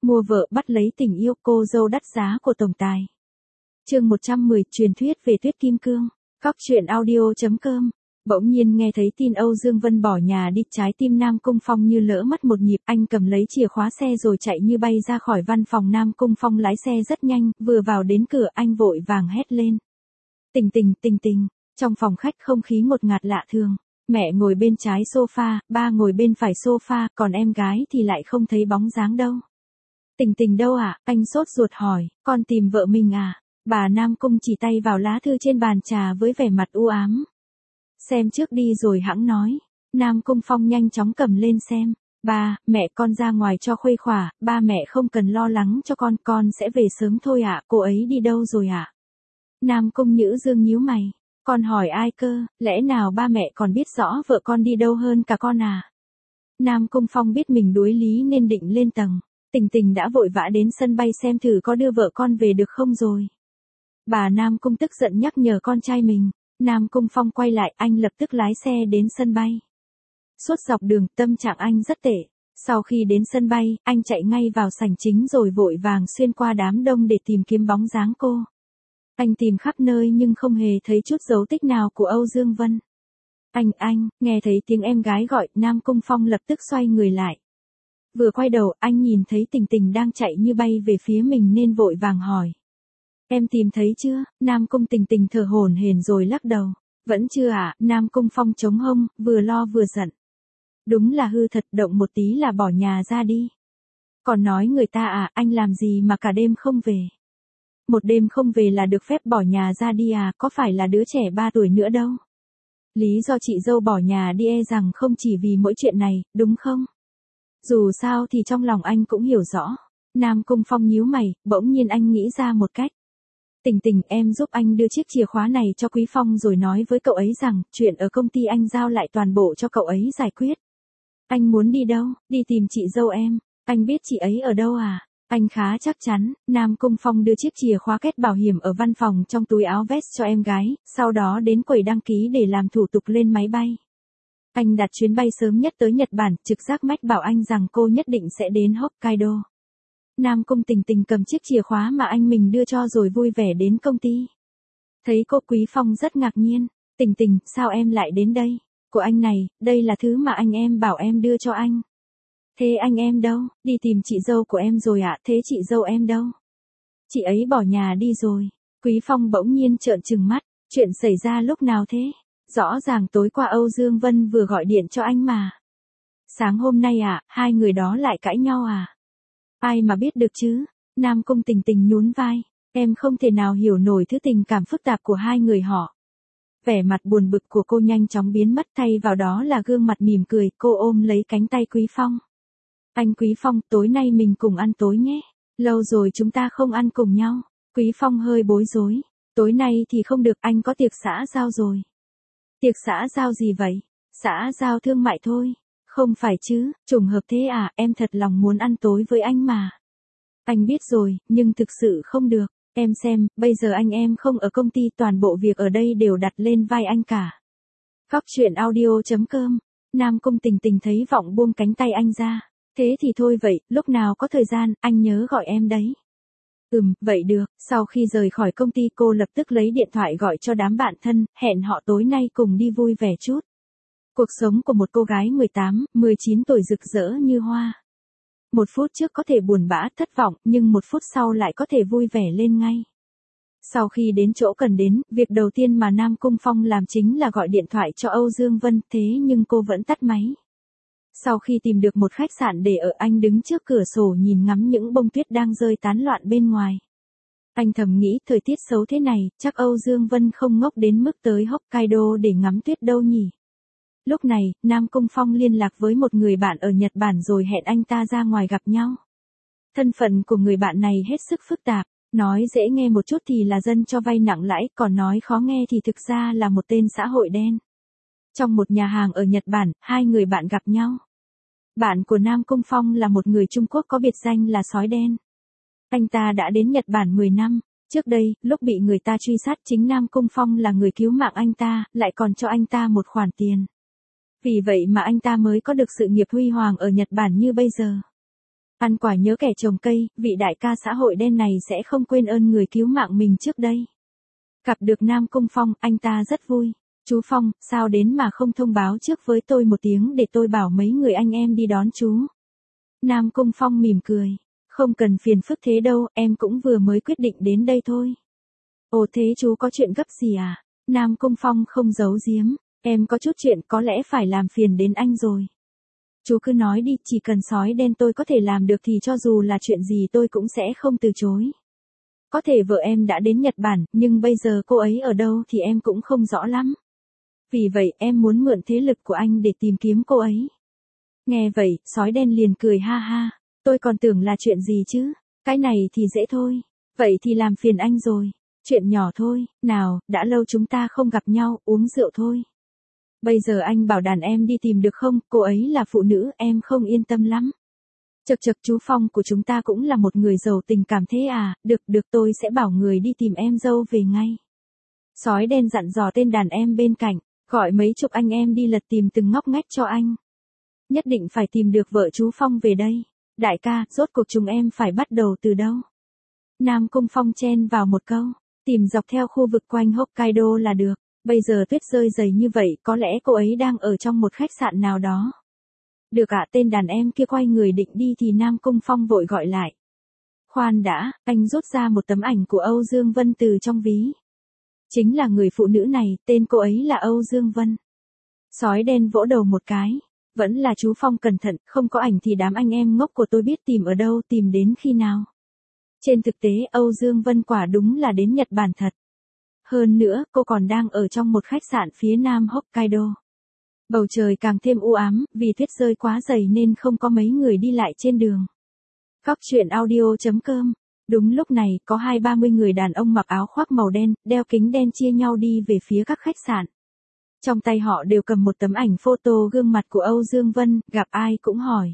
Mua vợ bắt lấy tình yêu, cô dâu đắt giá của tổng tài. Chương 110, truyền thuyết về Tuyết Kim Cương. Cóc truyện audio.com. Bỗng nhiên nghe thấy tin Âu Dương Vân bỏ nhà đi, trái tim Nam Cung Phong như lỡ mất một nhịp, anh cầm lấy chìa khóa xe rồi chạy như bay ra khỏi văn phòng. Nam Cung Phong lái xe rất nhanh, vừa vào đến cửa anh vội vàng hét lên. Tình tình. Trong phòng khách không khí ngột ngạt lạ thường. Mẹ ngồi bên trái sofa, ba ngồi bên phải sofa, còn em gái thì lại không thấy bóng dáng đâu. Tình đâu ạ? Anh sốt ruột hỏi, con tìm vợ mình à? Bà Nam Cung chỉ tay vào lá thư trên bàn trà với vẻ mặt u ám. Xem trước đi rồi hẵng nói. Nam Cung Phong nhanh chóng cầm lên xem. Ba, mẹ con ra ngoài cho khuây khỏa, ba mẹ không cần lo lắng cho con sẽ về sớm thôi ạ. Cô ấy đi đâu rồi ạ? Nam Cung Nhữ Dương nhíu mày. Con hỏi ai cơ, lẽ nào ba mẹ còn biết rõ vợ con đi đâu hơn cả con à? Nam Cung Phong biết mình đuối lý nên định lên tầng. Tình đã vội vã đến sân bay xem thử có đưa vợ con về được không rồi. Bà Nam Cung tức giận nhắc nhở con trai mình. Nam Cung Phong quay lại, anh lập tức lái xe đến sân bay. Suốt dọc đường, tâm trạng anh rất tệ. Sau khi đến sân bay, anh chạy ngay vào sảnh chính rồi vội vàng xuyên qua đám đông để tìm kiếm bóng dáng cô. Anh tìm khắp nơi nhưng không hề thấy chút dấu tích nào của Âu Dương Vân. Anh, nghe thấy tiếng em gái gọi, Nam Cung Phong lập tức xoay người lại. Vừa quay đầu, anh nhìn thấy Tình đang chạy như bay về phía mình nên vội vàng hỏi. Em tìm thấy chưa? Nam Cung Tình thở hổn hển rồi lắc đầu. Vẫn chưa ạ. Nam Cung Phong chống hông, vừa lo vừa giận. Đúng là hư thật, động một tí là bỏ nhà ra đi. Còn nói người ta à, anh làm gì mà cả đêm không về? Một đêm không về là được phép bỏ nhà ra đi à, có phải là đứa trẻ 3 tuổi nữa đâu. Lý do chị dâu bỏ nhà đi e rằng không chỉ vì mỗi chuyện này, đúng không? Dù sao thì trong lòng anh cũng hiểu rõ. Nam Cung Phong nhíu mày, bỗng nhiên anh nghĩ ra một cách. Tình, em giúp anh đưa chiếc chìa khóa này cho Quý Phong rồi nói với cậu ấy rằng, chuyện ở công ty anh giao lại toàn bộ cho cậu ấy giải quyết. Anh muốn đi đâu? Đi tìm chị dâu em. Anh biết chị ấy ở đâu à? Anh khá chắc chắn. Nam Cung Phong đưa chiếc chìa khóa kết bảo hiểm ở văn phòng trong túi áo vest cho em gái, sau đó đến quầy đăng ký để làm thủ tục lên máy bay. Anh đặt chuyến bay sớm nhất tới Nhật Bản, trực giác mách bảo anh rằng cô nhất định sẽ đến Hokkaido. Nam Cung Tình cầm chiếc chìa khóa mà anh mình đưa cho rồi vui vẻ đến công ty. Thấy cô, Quý Phong rất ngạc nhiên. Tình, sao em lại đến đây? Của anh này, đây là thứ mà anh em bảo em đưa cho anh. Thế anh em đâu? Đi tìm chị dâu của em rồi ạ. Thế chị dâu em đâu? Chị ấy bỏ nhà đi rồi. Quý Phong bỗng nhiên trợn trừng mắt. Chuyện xảy ra lúc nào thế? Rõ ràng tối qua Âu Dương Vân vừa gọi điện cho anh mà. Sáng hôm nay à, hai người đó lại cãi nhau à? Ai mà biết được chứ? Nam Cung Tình nhún vai. Em không thể nào hiểu nổi thứ tình cảm phức tạp của hai người họ. Vẻ mặt buồn bực của cô nhanh chóng biến mất, thay vào đó là gương mặt mỉm cười. Cô ôm lấy cánh tay Quý Phong. Anh Quý Phong, tối nay mình cùng ăn tối nhé. Lâu rồi chúng ta không ăn cùng nhau. Quý Phong hơi bối rối. Tối nay thì không được, anh có tiệc xã giao rồi. Tiệc xã giao gì vậy? Xã giao thương mại thôi. Không phải chứ, trùng hợp thế à, em thật lòng muốn ăn tối với anh mà. Anh biết rồi, nhưng thực sự không được. Em xem, bây giờ anh em không ở công ty, toàn bộ việc ở đây đều đặt lên vai anh cả. Cóc truyện audio.com. Nam Cung Tình thấy vọng buông cánh tay anh ra. Thế thì thôi vậy, lúc nào có thời gian, anh nhớ gọi em đấy. Vậy được. Sau khi rời khỏi công ty, cô lập tức lấy điện thoại gọi cho đám bạn thân, hẹn họ tối nay cùng đi vui vẻ chút. Cuộc sống của một cô gái 18, 19 tuổi rực rỡ như hoa. Một phút trước có thể buồn bã, thất vọng, nhưng một phút sau lại có thể vui vẻ lên ngay. Sau khi đến chỗ cần đến, việc đầu tiên mà Nam Cung Phong làm chính là gọi điện thoại cho Âu Dương Vân, thế nhưng cô vẫn tắt máy. Sau khi tìm được một khách sạn để ở, anh đứng trước cửa sổ nhìn ngắm những bông tuyết đang rơi tán loạn bên ngoài. Anh thầm nghĩ, thời tiết xấu thế này, chắc Âu Dương Vân không ngốc đến mức tới Hokkaido để ngắm tuyết đâu nhỉ. Lúc này, Nam Cung Phong liên lạc với một người bạn ở Nhật Bản rồi hẹn anh ta ra ngoài gặp nhau. Thân phận của người bạn này hết sức phức tạp, nói dễ nghe một chút thì là dân cho vay nặng lãi, còn nói khó nghe thì thực ra là một tên xã hội đen. Trong một nhà hàng ở Nhật Bản, hai người bạn gặp nhau. Bạn của Nam Cung Phong là một người Trung Quốc có biệt danh là sói đen. Anh ta đã đến Nhật Bản 10 năm. Trước đây, lúc bị người ta truy sát, chính Nam Cung Phong là người cứu mạng anh ta, lại còn cho anh ta một khoản tiền. Vì vậy mà anh ta mới có được sự nghiệp huy hoàng ở Nhật Bản như bây giờ. Ăn quả nhớ kẻ trồng cây, vị đại ca xã hội đen này sẽ không quên ơn người cứu mạng mình trước đây. Gặp được Nam Cung Phong, anh ta rất vui. Chú Phong, sao đến mà không thông báo trước với tôi một tiếng để tôi bảo mấy người anh em đi đón chú. Nam Cung Phong mỉm cười. Không cần phiền phức thế đâu, em cũng vừa mới quyết định đến đây thôi. Ồ thế chú có chuyện gấp gì à? Nam Cung Phong không giấu giếm. Em có chút chuyện có lẽ phải làm phiền đến anh rồi. Chú cứ nói đi, chỉ cần sói đen tôi có thể làm được thì cho dù là chuyện gì tôi cũng sẽ không từ chối. Có thể vợ em đã đến Nhật Bản, nhưng bây giờ cô ấy ở đâu thì em cũng không rõ lắm. Vì vậy em muốn mượn thế lực của anh để tìm kiếm cô ấy. Nghe vậy, sói đen liền cười ha ha. Tôi còn tưởng là chuyện gì chứ. Cái này thì dễ thôi. Vậy thì làm phiền anh rồi. Chuyện nhỏ thôi, nào, đã lâu chúng ta không gặp nhau, uống rượu thôi. Bây giờ anh bảo đàn em đi tìm được không, cô ấy là phụ nữ, em không yên tâm lắm. Chật chật, chú Phong của chúng ta cũng là một người giàu tình cảm thế à, được tôi sẽ bảo người đi tìm em dâu về ngay. Sói đen dặn dò tên đàn em bên cạnh, gọi mấy chục anh em đi lật tìm từng ngóc ngách cho anh. Nhất định phải tìm được vợ chú Phong về đây. Đại ca, rốt cuộc chúng em phải bắt đầu từ đâu? Nam Cung Phong chen vào một câu, tìm dọc theo khu vực quanh Hokkaido là được. Bây giờ tuyết rơi dày như vậy, có lẽ cô ấy đang ở trong một khách sạn nào đó. Được ạ, tên đàn em kia quay người định đi thì Nam Cung Phong vội gọi lại. Khoan đã, anh rút ra một tấm ảnh của Âu Dương Vân từ trong ví. Chính là người phụ nữ này, tên cô ấy là Âu Dương Vân. Sói đen vỗ đầu một cái. Vẫn là chú Phong cẩn thận, không có ảnh thì đám anh em ngốc của tôi biết tìm ở đâu, tìm đến khi nào. Trên thực tế Âu Dương Vân quả đúng là đến Nhật Bản thật. Hơn nữa, cô còn đang ở trong một khách sạn phía nam Hokkaido. Bầu trời càng thêm u ám, vì tuyết rơi quá dày nên không có mấy người đi lại trên đường. Góc truyện audio.com. Đúng lúc này, có 20-30 người đàn ông mặc áo khoác màu đen, đeo kính đen chia nhau đi về phía các khách sạn. Trong tay họ đều cầm một tấm ảnh photo gương mặt của Âu Dương Vân, gặp ai cũng hỏi.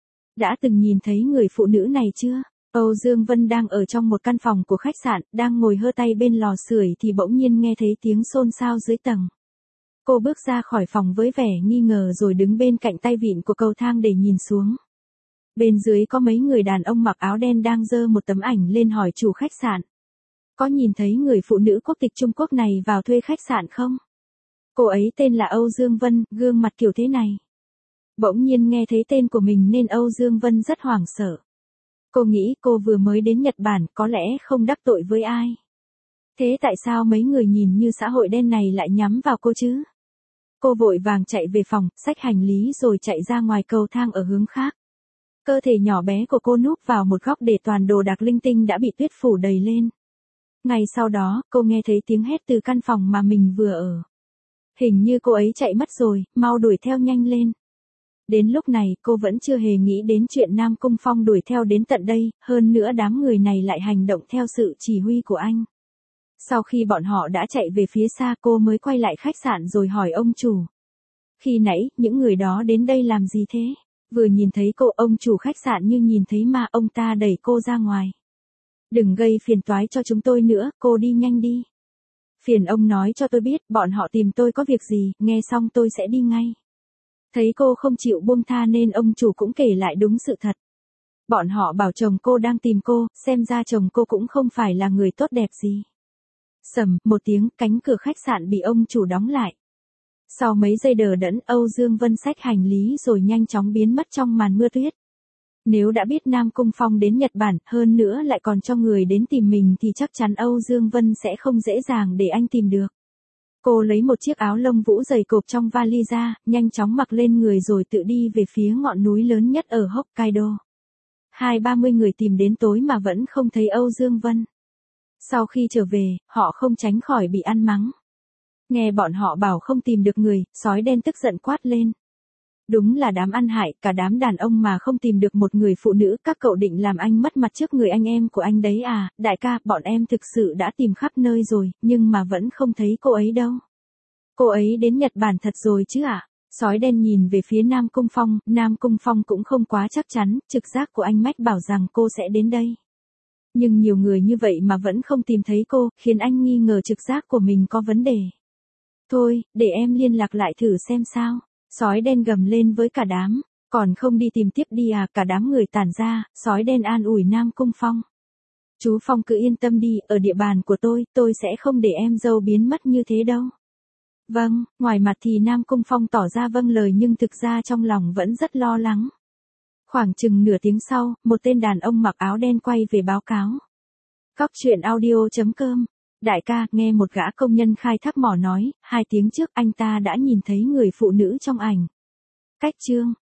Đã từng nhìn thấy người phụ nữ này chưa? Âu Dương Vân đang ở trong một căn phòng của khách sạn, đang ngồi hơ tay bên lò sưởi thì bỗng nhiên nghe thấy tiếng xôn xao dưới tầng. Cô bước ra khỏi phòng với vẻ nghi ngờ rồi đứng bên cạnh tay vịn của cầu thang để nhìn xuống. Bên dưới có mấy người đàn ông mặc áo đen đang giơ một tấm ảnh lên hỏi chủ khách sạn. Có nhìn thấy người phụ nữ quốc tịch Trung Quốc này vào thuê khách sạn không? Cô ấy tên là Âu Dương Vân, gương mặt kiểu thế này. Bỗng nhiên nghe thấy tên của mình nên Âu Dương Vân rất hoảng sợ. Cô nghĩ cô vừa mới đến Nhật Bản, có lẽ không đắc tội với ai. Thế tại sao mấy người nhìn như xã hội đen này lại nhắm vào cô chứ? Cô vội vàng chạy về phòng, xách hành lý rồi chạy ra ngoài cầu thang ở hướng khác. Cơ thể nhỏ bé của cô núp vào một góc để toàn đồ đạc linh tinh đã bị tuyết phủ đầy lên. Ngay sau đó, cô nghe thấy tiếng hét từ căn phòng mà mình vừa ở. Hình như cô ấy chạy mất rồi, mau đuổi theo nhanh lên. Đến lúc này, cô vẫn chưa hề nghĩ đến chuyện Nam Cung Phong đuổi theo đến tận đây, hơn nữa đám người này lại hành động theo sự chỉ huy của anh. Sau khi bọn họ đã chạy về phía xa, cô mới quay lại khách sạn rồi hỏi ông chủ. Khi nãy, những người đó đến đây làm gì thế? Vừa nhìn thấy cô, ông chủ khách sạn như nhìn thấy ma, ông ta đẩy cô ra ngoài. Đừng gây phiền toái cho chúng tôi nữa, cô đi nhanh đi. Phiền ông nói cho tôi biết, bọn họ tìm tôi có việc gì, nghe xong tôi sẽ đi ngay. Thấy cô không chịu buông tha nên ông chủ cũng kể lại đúng sự thật. Bọn họ bảo chồng cô đang tìm cô, xem ra chồng cô cũng không phải là người tốt đẹp gì. Sầm, một tiếng, cánh cửa khách sạn bị ông chủ đóng lại. Sau mấy giây đờ đẫn, Âu Dương Vân xách hành lý rồi nhanh chóng biến mất trong màn mưa tuyết. Nếu đã biết Nam Cung Phong đến Nhật Bản, hơn nữa lại còn cho người đến tìm mình thì chắc chắn Âu Dương Vân sẽ không dễ dàng để anh tìm được. Cô lấy một chiếc áo lông vũ dày cộp trong vali ra, nhanh chóng mặc lên người rồi tự đi về phía ngọn núi lớn nhất ở Hokkaido. 20-30 người tìm đến tối mà vẫn không thấy Âu Dương Vân. Sau khi trở về, họ không tránh khỏi bị ăn mắng. Nghe bọn họ bảo không tìm được người, sói đen tức giận quát lên. Đúng là đám ăn hại, cả đám đàn ông mà không tìm được một người phụ nữ, các cậu định làm anh mất mặt trước người anh em của anh đấy à? Đại ca, bọn em thực sự đã tìm khắp nơi rồi, nhưng mà vẫn không thấy cô ấy đâu. Cô ấy đến Nhật Bản thật rồi chứ ạ? Sói đen nhìn về phía Nam Cung Phong cũng không quá chắc chắn, trực giác của anh Mách bảo rằng cô sẽ đến đây. Nhưng nhiều người như vậy mà vẫn không tìm thấy cô, khiến anh nghi ngờ trực giác của mình có vấn đề. Thôi, để em liên lạc lại thử xem sao. Sói đen gầm lên với cả đám. Còn không đi tìm tiếp đi à, cả đám người tản ra, sói đen an ủi Nam Cung Phong. Chú Phong cứ yên tâm đi, ở địa bàn của tôi sẽ không để em dâu biến mất như thế đâu. Vâng, ngoài mặt thì Nam Cung Phong tỏ ra vâng lời nhưng thực ra trong lòng vẫn rất lo lắng. Khoảng chừng nửa tiếng sau, một tên đàn ông mặc áo đen quay về báo cáo. Cóc truyện audio.com. Đại ca, nghe một gã công nhân khai thác mỏ nói, 2 tiếng trước anh ta đã nhìn thấy người phụ nữ trong ảnh. Cách chương.